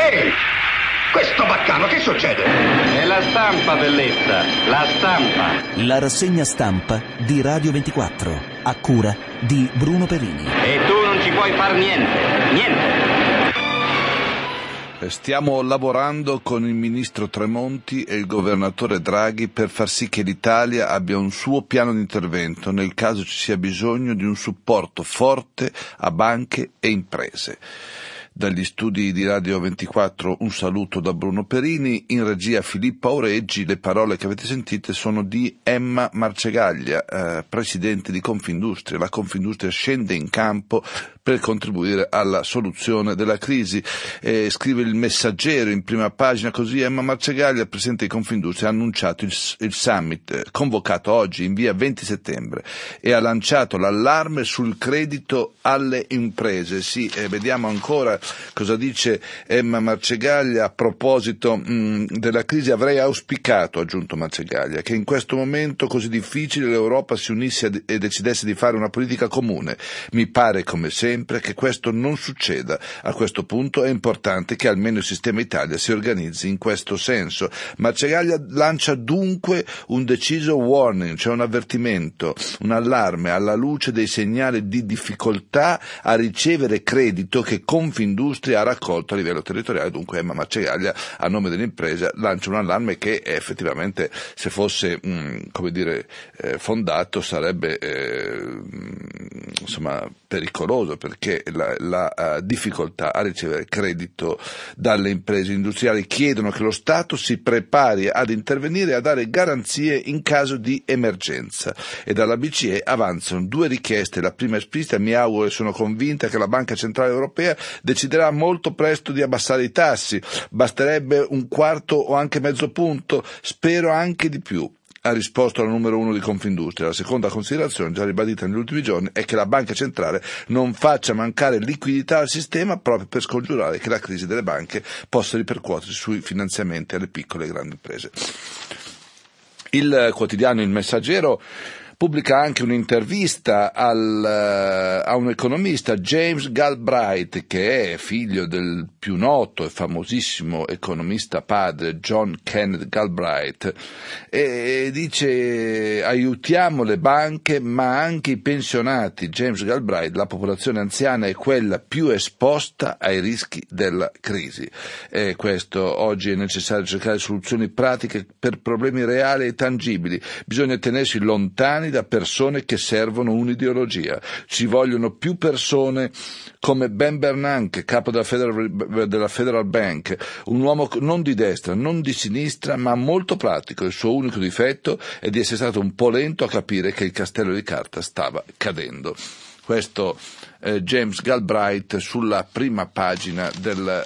Ehi! Questo baccano, che succede? È la stampa, bellezza, la stampa. La rassegna stampa di Radio 24, a cura di Bruno Perini. E tu non ci puoi far niente. Stiamo lavorando con il ministro Tremonti e il governatore Draghi per far sì che l'Italia abbia un suo piano di intervento nel caso ci sia bisogno di un supporto forte a banche e imprese. Dagli studi di Radio 24 un saluto da Bruno Perini, in regia Filippo Aureggi. Le parole che avete sentite sono di Emma Marcegaglia, presidente di Confindustria. La Confindustria scende in campo per contribuire alla soluzione della crisi. Scrive il Messaggero in prima pagina così: Emma Marcegaglia, presidente di Confindustria, ha annunciato il summit convocato oggi in via 20 settembre e ha lanciato l'allarme sul credito alle imprese. Vediamo ancora cosa dice Emma Marcegaglia a proposito della crisi. Avrei auspicato, ha aggiunto Marcegaglia, che in questo momento così difficile l'Europa si unisse e decidesse di fare una politica comune. Mi pare, come sempre, che questo non succeda. A questo punto è importante che almeno il sistema Italia si organizzi in questo senso. Marcegaglia lancia dunque un deciso warning, cioè un avvertimento, un allarme alla luce dei segnali di difficoltà a ricevere credito che Confindustria ha raccolto a livello territoriale. Dunque Emma Marcegaglia, a nome dell'impresa, lancia un allarme che effettivamente, se fosse fondato, sarebbe pericoloso, perché la difficoltà a ricevere credito dalle imprese industriali chiedono che lo Stato si prepari ad intervenire e a dare garanzie in caso di emergenza. E dalla BCE avanzano due richieste. La prima esplicita: mi auguro e sono convinta che la Banca Centrale Europea deciderà molto presto di abbassare i tassi, basterebbe un quarto o anche mezzo punto, spero anche di più. Ha risposto la numero uno di Confindustria. La seconda considerazione, già ribadita negli ultimi giorni, è che la Banca Centrale non faccia mancare liquidità al sistema proprio per scongiurare che la crisi delle banche possa ripercuotersi sui finanziamenti alle piccole e grandi imprese. Il quotidiano Il Messaggero pubblica anche un'intervista a un economista, James Galbraith, che è figlio del più noto e famosissimo economista padre John Kenneth Galbraith, e dice: aiutiamo le banche ma anche i pensionati. James Galbraith: la popolazione anziana è quella più esposta ai rischi della crisi. E questo: oggi è necessario cercare soluzioni pratiche per problemi reali e tangibili, bisogna tenersi lontani da persone che servono un'ideologia. Ci vogliono più persone come Ben Bernanke, capo della Federal Bank, un uomo non di destra, non di sinistra, ma molto pratico. Il suo unico difetto è di essere stato un po' lento a capire che il castello di carta stava cadendo. Questo James Galbraith sulla prima pagina del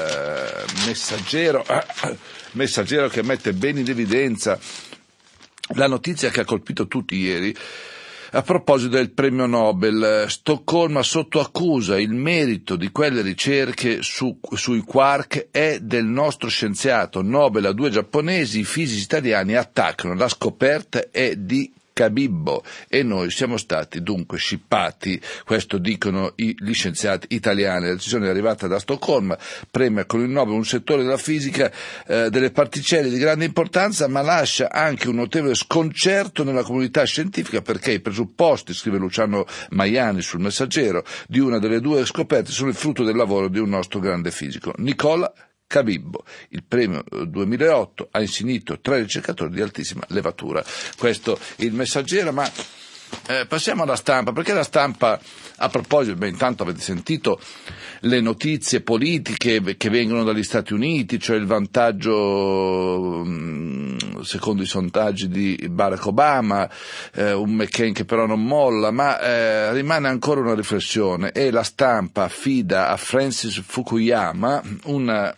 Messaggero, che mette bene in evidenza la notizia che ha colpito tutti ieri a proposito del premio Nobel. Stoccolma sotto accusa: il merito di quelle ricerche sui quark è del nostro scienziato. Nobel a due giapponesi, i fisici italiani attaccano, la scoperta è di Cabibbo e noi siamo stati dunque scippati. Questo dicono gli scienziati italiani. La decisione è arrivata da Stoccolma, premia con il Nobel un settore della fisica delle particelle di grande importanza, ma lascia anche un notevole sconcerto nella comunità scientifica, perché i presupposti, scrive Luciano Maiani sul Messaggero, di una delle due scoperte sono il frutto del lavoro di un nostro grande fisico, Nicola Cabibbo. Il premio 2008 ha insignito 3 ricercatori di altissima levatura. Questo il Messaggero, ma passiamo alla stampa, perché la stampa, a proposito, intanto avete sentito le notizie politiche che vengono dagli Stati Uniti, cioè il vantaggio secondo i sondaggi di Barack Obama, un McCain che però non molla, ma rimane ancora una riflessione, e la stampa affida a Francis Fukuyama una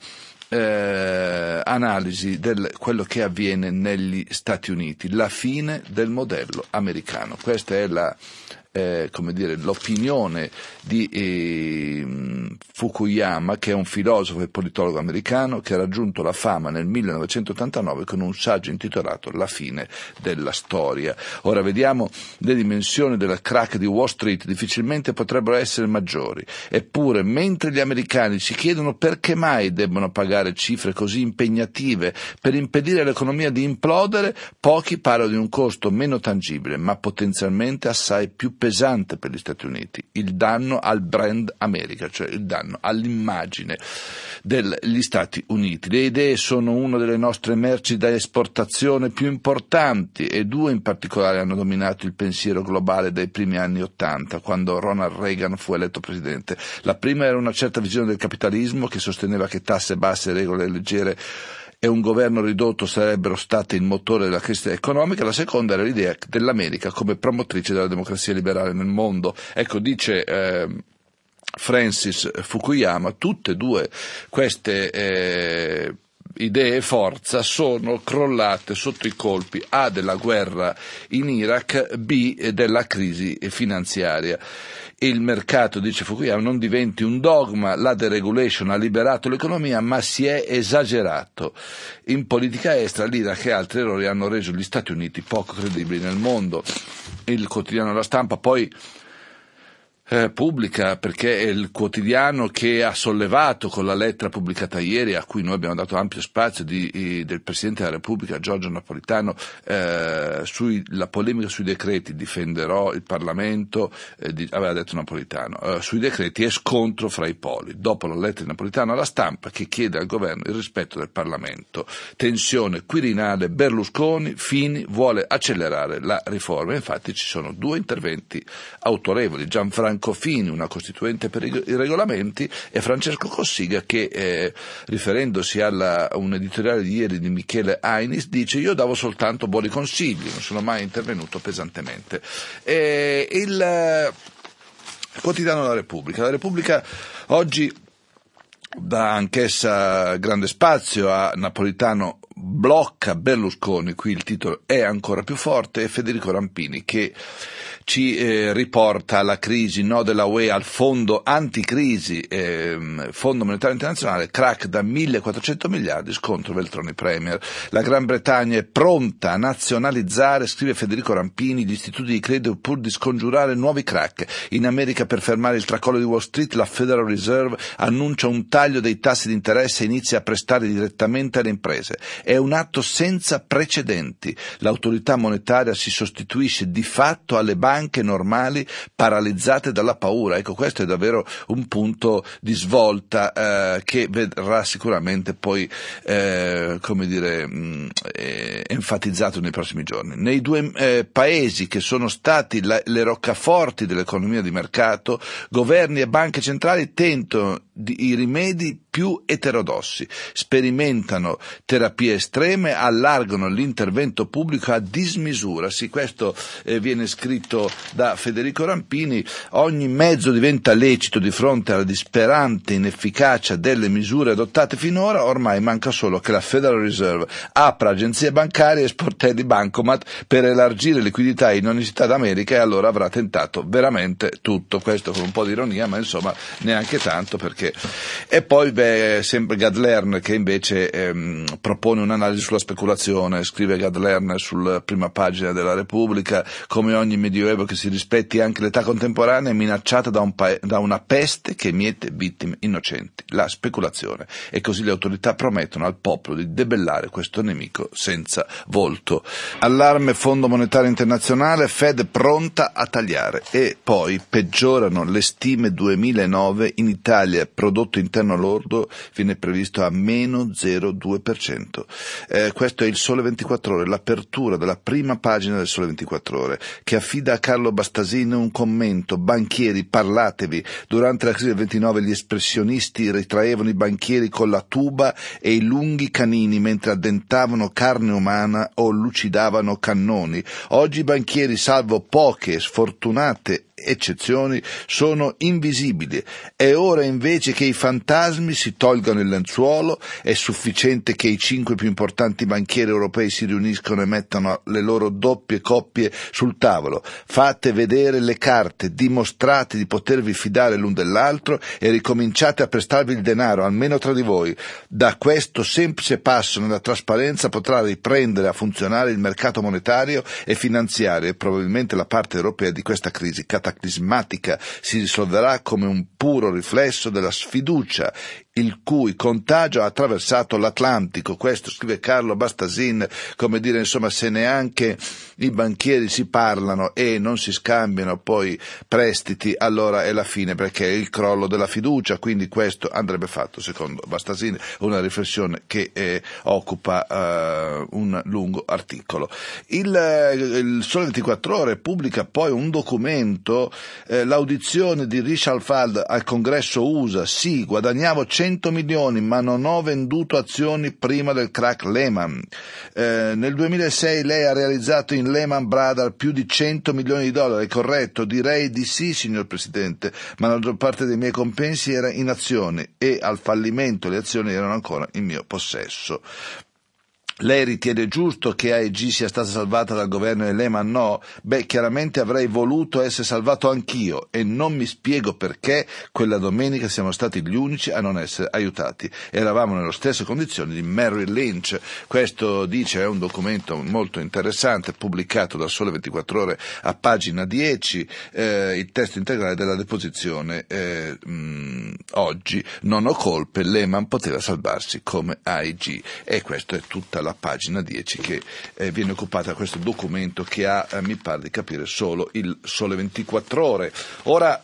analisi di quello che avviene negli Stati Uniti, la fine del modello americano. Questa è la l'opinione di Fukuyama, che è un filosofo e politologo americano che ha raggiunto la fama nel 1989 con un saggio intitolato La fine della storia. Ora vediamo le dimensioni della crack di Wall Street, difficilmente potrebbero essere maggiori. Eppure, mentre gli americani si chiedono perché mai debbono pagare cifre così impegnative per impedire all'economia di implodere, pochi parlano di un costo meno tangibile, ma potenzialmente assai più pesante per gli Stati Uniti: il danno al brand America, cioè il danno all'immagine degli Stati Uniti. Le idee sono una delle nostre merci da esportazione più importanti, e due in particolare hanno dominato il pensiero globale dai primi anni '80, quando Ronald Reagan fu eletto presidente. La prima era una certa visione del capitalismo che sosteneva che tasse basse e regole leggere e un governo ridotto sarebbero state il motore della crescita economica. La seconda era l'idea dell'America come promotrice della democrazia liberale nel mondo. Ecco, dice Francis Fukuyama, tutte e due queste idee e forza sono crollate sotto i colpi A della guerra in Iraq, B della crisi finanziaria. Il mercato, dice Fukuyama, non diventi un dogma, la deregulation ha liberato l'economia, ma si è esagerato. In politica estera l'Iraq e altri errori hanno reso gli Stati Uniti poco credibili nel mondo. Il quotidiano La Stampa poi pubblica, perché è il quotidiano che ha sollevato con la lettera pubblicata ieri, a cui noi abbiamo dato ampio spazio, del Presidente della Repubblica Giorgio Napolitano, la polemica sui decreti, difenderò il Parlamento, aveva detto Napolitano, sui decreti è scontro fra i poli, dopo la lettera di Napolitano alla Stampa che chiede al governo il rispetto del Parlamento, tensione Quirinale Berlusconi, Fini vuole accelerare la riforma. Infatti ci sono due interventi autorevoli: Gianfranco Fini, una costituente per i regolamenti, e Francesco Cossiga che, riferendosi a un editoriale di ieri di Michele Ainis, dice: io davo soltanto buoni consigli, non sono mai intervenuto pesantemente. Il quotidiano La Repubblica oggi dà anch'essa grande spazio a Napolitano blocca Berlusconi, qui il titolo è ancora più forte, e Federico Rampini che ci riporta alla crisi, no della UE al fondo anticrisi, Fondo Monetario Internazionale, crack da 1.400 miliardi, scontro Veltroni Premier. La Gran Bretagna è pronta a nazionalizzare, scrive Federico Rampini, gli istituti di credito pur di scongiurare nuovi crack. In America, per fermare il tracollo di Wall Street, la Federal Reserve annuncia un taglio dei tassi di interesse e inizia a prestare direttamente alle imprese. È un atto senza precedenti. L'autorità monetaria si sostituisce di fatto alle banche normali paralizzate dalla paura. Ecco, questo è davvero un punto di svolta che verrà sicuramente poi enfatizzato nei prossimi giorni. Nei due paesi che sono stati le roccaforti dell'economia di mercato, governi e banche centrali tentano i rimedi più eterodossi, sperimentano terapie estreme, allargano l'intervento pubblico a dismisura. Sì, questo viene scritto da Federico Rampini. Ogni mezzo diventa lecito di fronte alla disperante inefficacia delle misure adottate finora. Ormai manca solo che la Federal Reserve apra agenzie bancarie e sportelli bancomat per elargire liquidità in ogni città d'America, e allora avrà tentato veramente tutto. Questo con un po' di ironia, ma insomma neanche tanto, perché e poi sempre Gad Lerner che invece propone un'analisi sulla speculazione. Scrive Gad Lerner sulla prima pagina della Repubblica: come ogni medioevo che si rispetti, anche l'età contemporanea è minacciata da una peste che miete vittime innocenti, la speculazione, e così le autorità promettono al popolo di debellare questo nemico senza volto. Allarme Fondo Monetario Internazionale, Fed pronta a tagliare. E poi peggiorano le stime 2009, in Italia prodotto interno lordo viene previsto a meno 0,2%. Questo è il Sole 24 Ore, l'apertura della prima pagina del Sole 24 Ore, che affida a Carlo Bastasini un commento: banchieri, parlatevi. Durante la crisi del 29 gli espressionisti ritraevano i banchieri con la tuba e i lunghi canini mentre addentavano carne umana o lucidavano cannoni. Oggi i banchieri, salvo poche sfortunate eccezioni sono invisibili. È ora invece che i fantasmi si tolgano il lenzuolo, è sufficiente che i 5 più importanti banchieri europei si riuniscano e mettano le loro doppie coppie sul tavolo. Fate vedere le carte, dimostrate di potervi fidare l'un dell'altro e ricominciate a prestarvi il denaro, almeno tra di voi. Da questo semplice passo nella trasparenza potrà riprendere a funzionare il mercato monetario e finanziario e probabilmente la parte europea di questa crisi cataclismatica si risolverà come un puro riflesso della sfiducia il cui contagio ha attraversato l'Atlantico. Questo scrive Carlo Bastasin, come dire, insomma, se neanche i banchieri si parlano e non si scambiano poi prestiti, allora è la fine, perché è il crollo della fiducia. Quindi questo andrebbe fatto, secondo Bastasin, una riflessione che occupa un lungo articolo. Il Sole 24 Ore pubblica poi un documento, l'audizione di Richard Fald al congresso USA. Sì, guadagnavo 100 milioni ma non ho venduto azioni prima del crack Lehman. Nel 2006 lei ha realizzato in Lehman Brothers più di 100 milioni di dollari, corretto? Direi di sì, signor Presidente, ma la maggior parte dei miei compensi era in azioni e al fallimento le azioni erano ancora in mio possesso. Lei ritiene giusto che AEG sia stata salvata dal governo e Lehman no? Beh, chiaramente avrei voluto essere salvato anch'io e non mi spiego perché quella domenica siamo stati gli unici a non essere aiutati. Eravamo nelle stesse condizioni di Merrill Lynch. Questo dice, è un documento molto interessante pubblicato da Sole 24 Ore a pagina 10, il testo integrale della deposizione oggi. Non ho colpe, Lehman poteva salvarsi come AEG, e questa è tutta la pagina 10 che viene occupata da questo documento che ha, mi pare di capire, solo il Sole 24 Ore. Ora,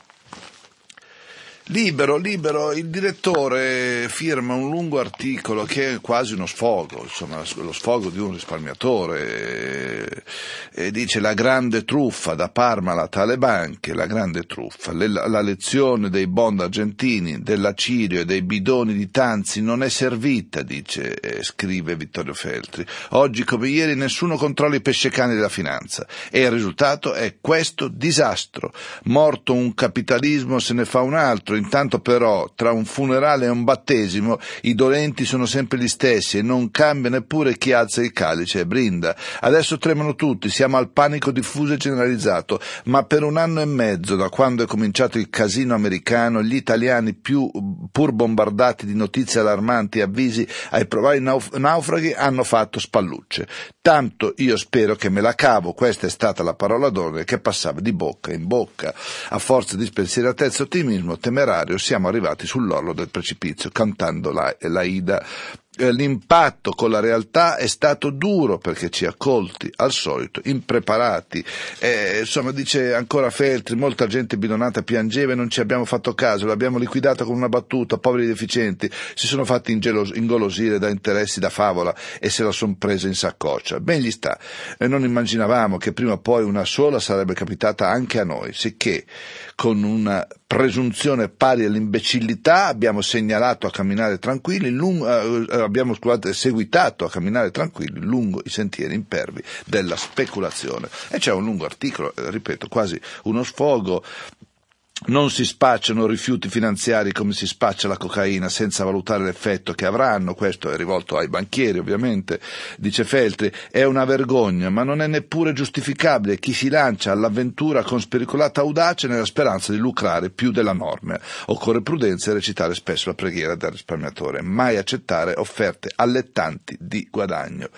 Libero, il direttore firma un lungo articolo che è quasi uno sfogo, insomma, lo sfogo di un risparmiatore, e dice: la grande truffa da Parmalat alle banche, la grande truffa, la lezione dei bond argentini, della Cirio e dei bidoni di Tanzi non è servita, dice, scrive Vittorio Feltri. Oggi come ieri nessuno controlla i pescecani della finanza e il risultato è questo disastro. Morto un capitalismo se ne fa un altro. Intanto però tra un funerale e un battesimo i dolenti sono sempre gli stessi e non cambia neppure chi alza il calice e brinda. Adesso tremano tutti, siamo al panico diffuso e generalizzato, ma per 1 anno e mezzo, da quando è cominciato il casino americano, gli italiani, pur bombardati di notizie allarmanti e avvisi ai probabili naufraghi, hanno fatto spallucce. Tanto io spero che me la cavo, questa è stata la parola d'ordine che passava di bocca in bocca. A forza di spensieratezza e ottimismo temerario siamo arrivati sull'orlo del precipizio, cantando l'Aida. L'impatto con la realtà è stato duro perché ci ha colti, al solito, impreparati. Insomma, dice ancora Feltri, molta gente bidonata piangeva e non ci abbiamo fatto caso, l'abbiamo liquidata con una battuta, poveri deficienti, si sono fatti ingolosire da interessi da favola e se la son presa in saccoccia. Ben gli sta. Non immaginavamo che prima o poi una sola sarebbe capitata anche a noi, sicché con una presunzione pari all'imbecillità abbiamo segnalato a camminare tranquilli abbiamo seguitato a camminare tranquilli lungo i sentieri impervi della speculazione. E c'è un lungo articolo, ripeto, quasi uno sfogo. Non si spacciano rifiuti finanziari come si spaccia la cocaina senza valutare l'effetto che avranno. Questo è rivolto ai banchieri, ovviamente, dice Feltri. È una vergogna, ma non è neppure giustificabile chi si lancia all'avventura con spericolata audacia nella speranza di lucrare più della norma. Occorre prudenza e recitare spesso la preghiera del risparmiatore, mai accettare offerte allettanti di guadagno.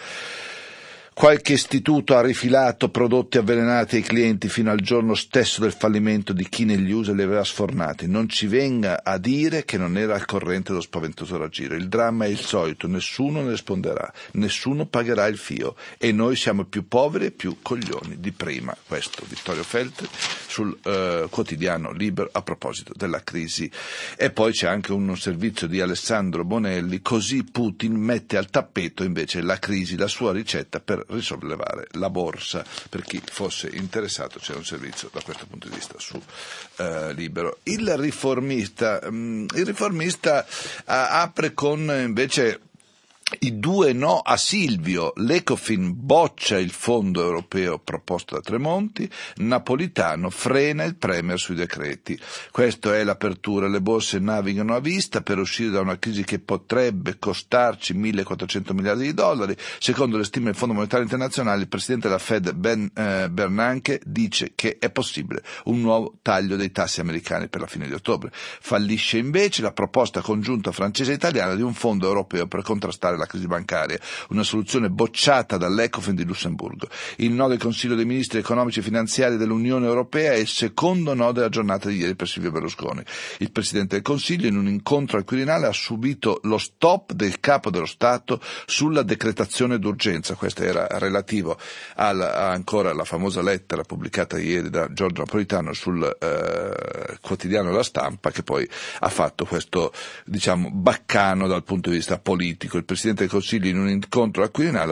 Qualche istituto ha rifilato prodotti avvelenati ai clienti fino al giorno stesso del fallimento di chi negli USA li aveva sfornati. Non ci venga a dire che non era al corrente dello spaventoso raggiro. Il dramma è il solito, nessuno ne risponderà, nessuno pagherà il fio e noi siamo più poveri e più coglioni di prima. Questo Vittorio Feltri sul quotidiano Libero a proposito della crisi. E poi c'è anche un servizio di Alessandro Bonelli, così Putin mette al tappeto invece la crisi, la sua ricetta per risollevare la borsa. Per chi fosse interessato c'è un servizio da questo punto di vista su Libero. Il riformista apre con invece I 2 no a Silvio, l'Ecofin boccia il fondo europeo proposto da Tremonti, Napolitano frena il Premier sui decreti. Questa è l'apertura, le borse navigano a vista per uscire da una crisi che potrebbe costarci 1.400 miliardi di dollari. Secondo le stime del Fondo Monetario Internazionale, il presidente della Fed Bernanke dice che è possibile un nuovo taglio dei tassi americani per la fine di ottobre. Fallisce invece la proposta congiunta francese e italiana di un fondo europeo per contrastare la crisi bancaria, una soluzione bocciata dall'Ecofin di Lussemburgo. Il no del Consiglio dei Ministri economici e finanziari dell'Unione Europea è il secondo no della giornata di ieri per Silvio Berlusconi. Il Presidente del Consiglio in un incontro al Quirinale ha subito lo stop del Capo dello Stato sulla decretazione d'urgenza. Questo era relativo ancora alla famosa lettera pubblicata ieri da Giorgio Napolitano sul quotidiano La Stampa, che poi ha fatto questo, baccano dal punto di vista politico. Il Presidente del Consiglio in un incontro al Quirinale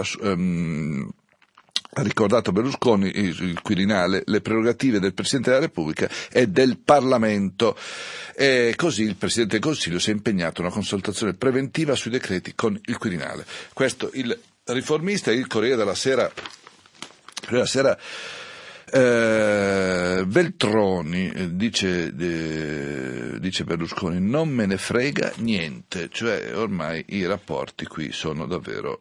ha ricordato Berlusconi, il Quirinale, le prerogative del Presidente della Repubblica e del Parlamento. E così il Presidente del Consiglio si è impegnato a una consultazione preventiva sui decreti con il Quirinale. Questo il Riformista e il Corriere della Sera. Veltroni dice Berlusconi, non me ne frega niente, cioè ormai i rapporti qui sono davvero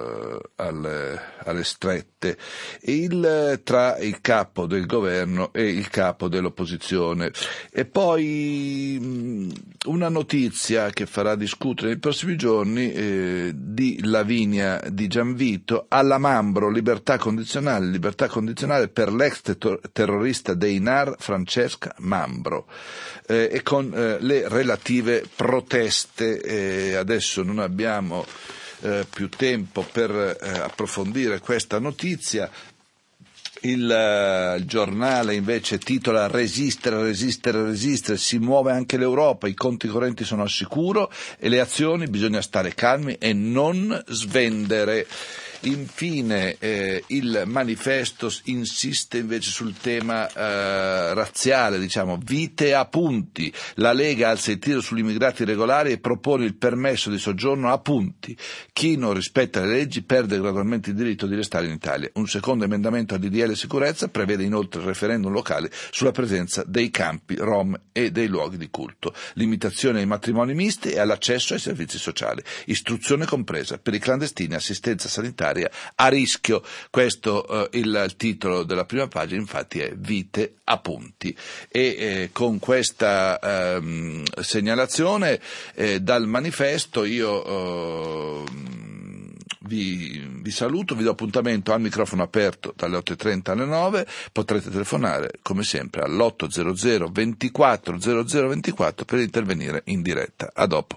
alle strette tra il capo del governo e il capo dell'opposizione. E poi una notizia che farà discutere nei prossimi giorni di Lavinia Di Gianvito alla Mambro, libertà condizionale per l'ex terrorista dei NAR Francesca Mambro, e con le relative proteste. Adesso non abbiamo più tempo per approfondire questa notizia. Il giornale invece titola resistere, si muove anche l'Europa, i conti correnti sono al sicuro e le azioni bisogna stare calmi e non svendere. Infine il manifesto insiste invece sul tema razziale, vite a punti. La Lega alza il tiro sugli immigrati regolari e propone il permesso di soggiorno a punti. Chi non rispetta le leggi perde gradualmente il diritto di restare in Italia. Un secondo emendamento al DDL sicurezza prevede inoltre il referendum locale sulla presenza dei campi rom e dei luoghi di culto. Limitazione ai matrimoni misti e all'accesso ai servizi sociali. Istruzione compresa per i clandestini, assistenza sanitaria a rischio. Questo il titolo della prima pagina, infatti, è Vite a punti. E con questa segnalazione dal manifesto io vi saluto, vi do appuntamento al microfono aperto dalle 8.30 alle 9, potrete telefonare come sempre all'800 24 00 24 per intervenire in diretta. A dopo.